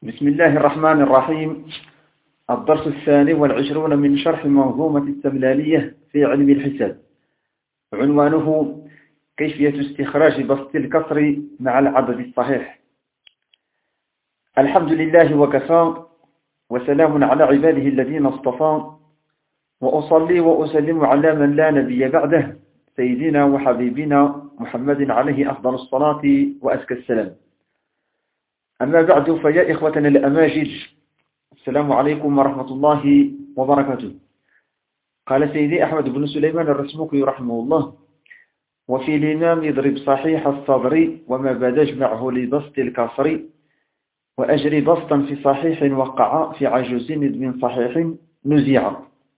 بسم الله الرحمن الرحيم. الدرس 22 من شرح منظومة السملالية في علم الحساب، عنوانه كيفية استخراج بسط الكسر مع العدد الصحيح. الحمد لله وكفى، وسلام على عباده الذين اصطفى، وأصلي وأسلم على من لا نبي بعده، سيدنا وحبيبنا محمد عليه أفضل الصلاة وأزكى السلام. أما بعد، فيا إخوتنا الأماجد، السلام عليكم ورحمة الله وبركاته. قال سيدي أحمد بن سليمان الرسمكي رحمه الله: وفي الإمام يضرب صحيح الصدر وما بدا اجمعه لبسط الكسر، وأجري بسطا في صحيح وقع في عجوز من صحيح نزيع.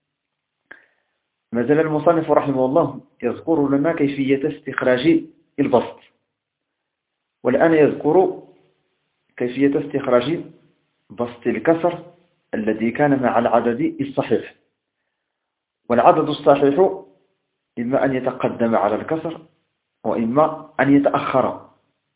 ما زال المصنف رحمه الله يذكر لنا كيفية استخراج البسط، والآن يذكر كيفية استخراج بسط الكسر الذي كان مع العدد الصحيح. والعدد الصحيح إما أن يتقدم على الكسر وإما أن يتأخر.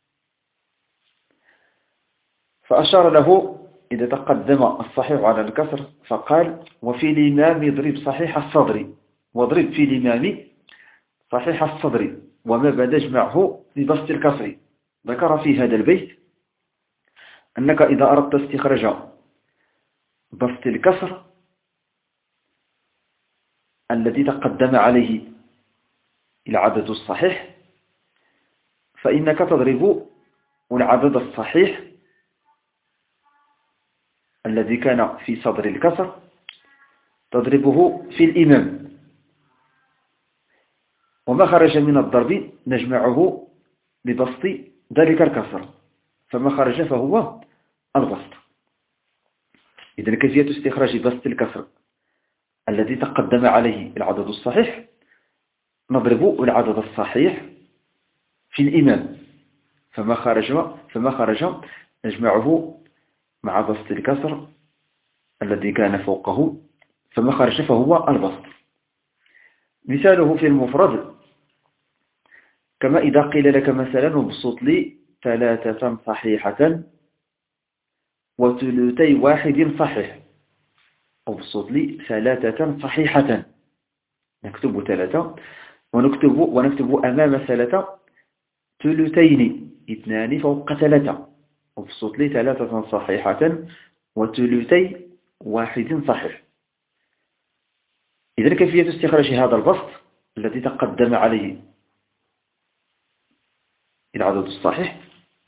فأشار له إذا تقدم الصحيح على الكسر فقال: وفي الإمام يضرب صحيح الصدر، واضرب في الإمام صحيح الصدر وما بدا اجمعه لبسط الكسر. ذكر في هذا البيت أنك إذا أردت استخراج بسط الكسر الذي تقدم عليه العدد الصحيح، فإنك تضرب العدد الصحيح الذي كان في صدر الكسر تضربه في الإمام، وما خرج من الضرب نجمعه ببسط ذلك الكسر، فما خرج فهو البسط. إذن كيفية استخراج بسط الكسر الذي تقدم عليه العدد الصحيح: نضرب العدد الصحيح في الإمام، فما خرج نجمعه مع بسط الكسر الذي كان فوقه، فما خرج فهو البسط. مثاله في المفرد: كما إذا قيل لك مثلا: ابسط لي 3 صحيحة وثلثي 1 صحيح. ابسط لي 3 صحيحة، نكتب 3 ونكتب أمام 3 ثلثين، 2 فوق 3. ابسط لي 3 صحيحة وثلثي 1 صحيح. إذن كيفية استخراج هذا البسط الذي تقدم عليه العدد الصحيح: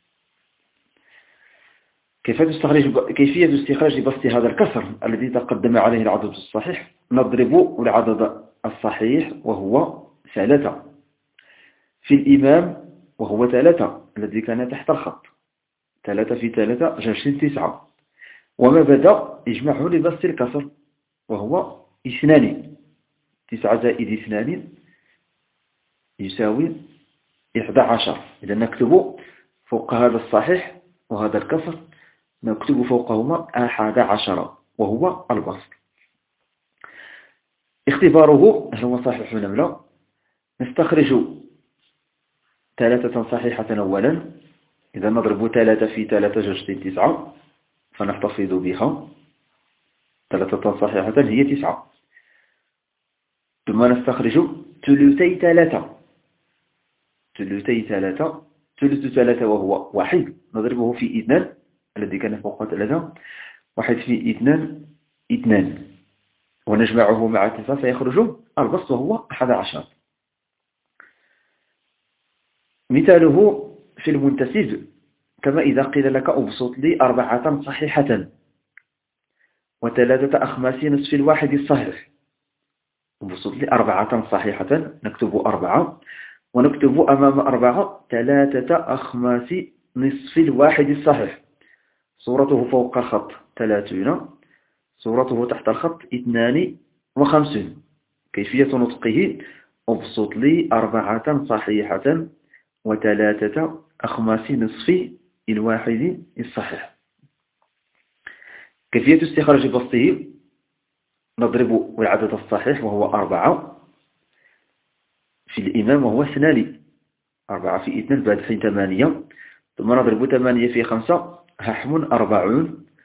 كيفية استخراج بسط هذا الكسر الذي تقدم عليه العدد الصحيح: نضرب العدد الصحيح وهو 3 في الإمام وهو 3 الذي كان تحت الخط. 3 في 3 جمع 9، وما بدا يجمعه لبسط الكسر وهو 2. 9 زائد 2 يساوي 11. إذا نكتب فوق هذا الصحيح وهذا الكسر نكتب فوقهما 11 وهو البسط. اختباره: هل هو صحيح أم لا؟ نستخرج 3 صحيحة أولا. إذا نضرب 3 في 3 جمع 9 فنحتفظ بها. 3 صحيحة هي 9. ثم نستخرج ثلثي 3. ثلثي 3، ثلث 3 وهو 1، نضربه في 2 الذي كان فوق 3. 1 في 2 2، ونجمعه مع 9 فيخرج البسط وهو 11. مثاله في المنتسب: كما إذا قيل لك: ابسط لي 4 صحيحة و3 أخماس نصف 1 الصحيح. ابسط لي 4 صحيحة، نكتب 4 ونكتب أمام 4 3 أخماس نصف 1 الصحيح. صورته فوق الخط 30، صورته تحت الخط 52. كيفية نطقه: ابسط لي 4 صحيحة و3 أخماس نصف 1 الصحيح. كيفية استخراج بسطه: نضرب العدد الصحيح وهو 4 في الإمام وهو 2. 4 في 2 بعد 8، ثم نضرب 8 في 5 هحم 40،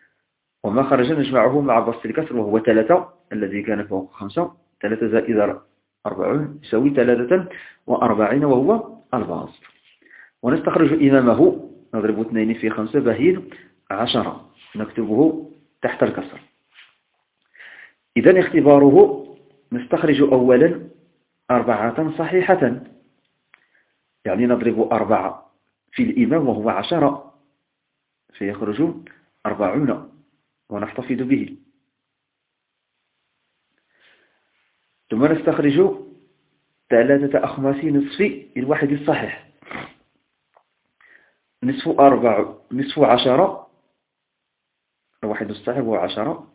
وما خرج نجمعه مع بسط الكسر وهو 3 الذي كان فوق 5. 3 زائد 40 يساوي 43 وهو البسط. ونستخرج إمامه، نضرب 2 في 5 بهين 10، نكتبه تحت الكسر. إذن اختباره، نستخرج أولا 4 صحيحة، يعني نضرب 4 في الإمام وهو 10 فيخرج 40 ونحتفظ به. ثم نستخرج 3 أخماس نصف الواحد الصحيح. نصف 10، الواحد الصحيح هو 10.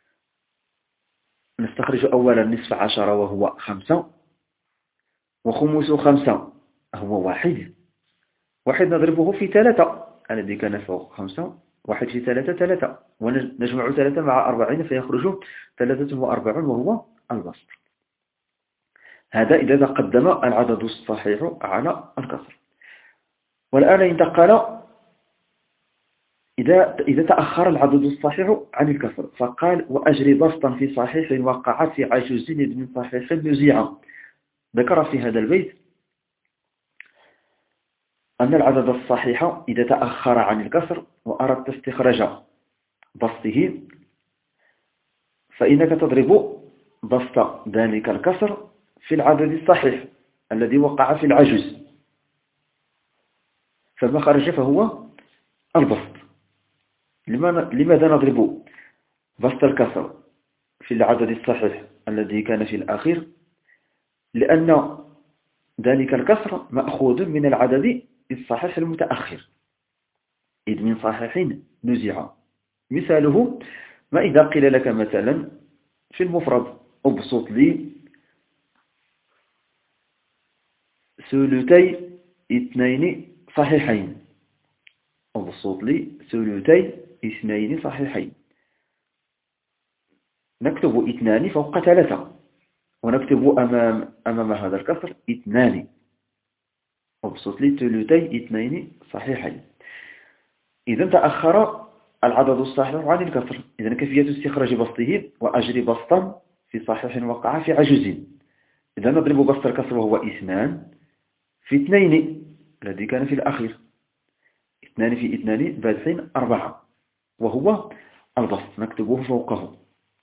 نستخرج أولا نصف 10 وهو 5، وخمس 5 هو 1. نضربه في 3 الذي كان فوق 5. 1 في 3 3، ونجمع 3 مع 40 فيخرج 43 وهو البسط. هذا إذا تقدم العدد الصحيح على الكسر. والآن انتقل إذا تأخر العدد الصحيح عن الكسر، فقال وأجري بسطا في صحيح وقع في عجوز من صحيح نزيعا. ذكر في هذا البيت أن العدد الصحيح إذا تأخر عن الكسر وأردت استخراج بسطه، فإنك تضرب بسط ذلك الكسر في العدد الصحيح الذي وقع في العجوز، فما خرج فهو البسط. لماذا نضرب بسط الكسر في العدد الصحيح الذي كان في الأخير؟ لأن ذلك الكسر مأخوذ من العدد الصحيح المتأخر، إذ من صحيح نزع. مثاله ما إذا قيل لك مثلا في المفرد ابسط لي 2 صحيحين، ابسط لي 2 صحيحين. نكتب 2 فوق 3 ونكتب أمام هذا الكسر 2. ابسط لي 2 صحيحين. إذا تأخر العدد الصحيح عن الكسر، إذا كيفية استخراج بسطه وأجري بسطا في صحيح وقع في عجوز. إذا نضرب بسط الكسر وهو 2 في 2 الذي كان في الأخير. 2 في 2 بادحين 4 وهو البسط، نكتبه فوقه.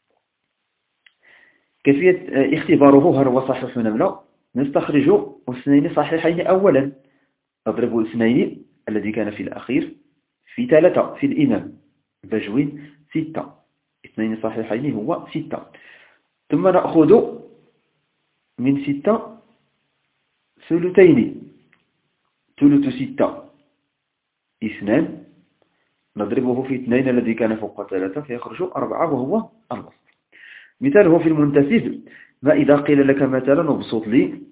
كيفية اختباره هل هو صحيح أم لا؟ نستخرج 2 صحيحين أولا، نضرب 2 الذي كان في الأخير في 3 في الإمام بجوين 6. 2 صحيحين هو 6. ثم نأخذ من 6 ثلثين، ثلث 6 2، نضربه في 2 الذي كان فوق 3 فيخرج 4 وهو البسط. مثاله في المنتسب ما إذا قيل لك مثلا ابسط لي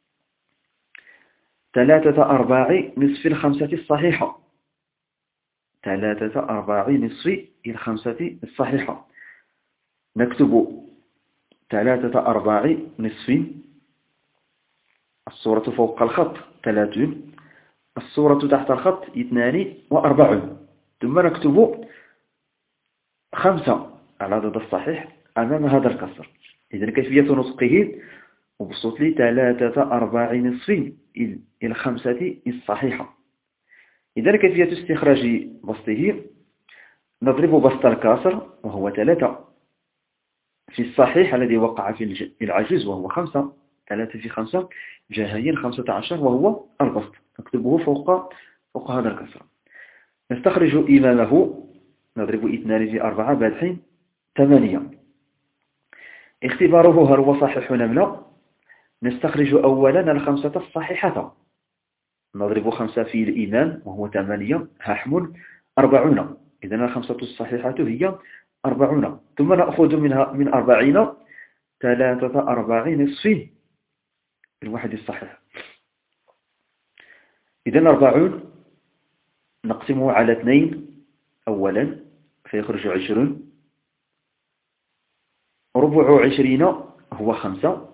3/4 نصف الخمسة الصحيحة. 3/4 نصف الخمسة الصحيحة. نكتب 3/4 نصف، الصورة فوق الخط 30، الصورة تحت الخط 42، ثم نكتب 5 العدد الصحيح أمام هذا الكسر. إذن كيفية نطقه وبسط لي 3/4 نصف الخمسة الصحيحة. إذن كيفية استخراج بسطه، نضرب بسط الكسر وهو 3 في الصحيح الذي وقع في العجز وهو 5. 3 في 5 جاهين 15 وهو البسط، نكتبه فوق هذا الكسر. نستخرج إمامه، نضرب 2 في 4 بادحين 8. اختباره هل هو صحيح أم لا؟ نستخرج أولا 5 الصحيحة، نضرب 5 في الإمام وهو 8 هحمل 40. إذن 5 الصحيحة هي 40. ثم نأخذ من 40 3/4 نصف الواحد الصحيح. إذن 40 نقسمه على 2 أولا فيخرج 20. ربع 20 هو 5.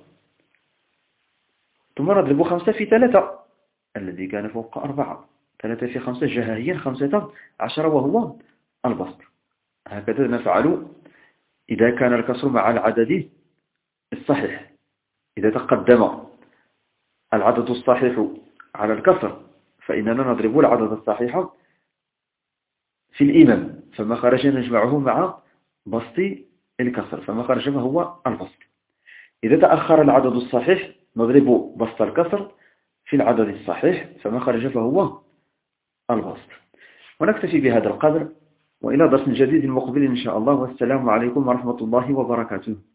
ثم نضرب 5 في 3 الذي كان فوق 4. 3 في 5 جاهين 15 وهو البسط. هكذا نفعل إذا كان الكسر مع العدد الصحيح. إذا تقدم العدد الصحيح على الكسر فإننا نضرب العدد الصحيح في الإمام، فما خرج نجمعه مع بسط الكسر، فما خرج فهو البسط. إذا تأخر العدد الصحيح نضرب بسط الكسر في العدد الصحيح، فما خرج فهو البسط. ونكتفي بهذا القدر، وإلى درس جديد مقبل إن شاء الله، والسلام عليكم ورحمة الله وبركاته.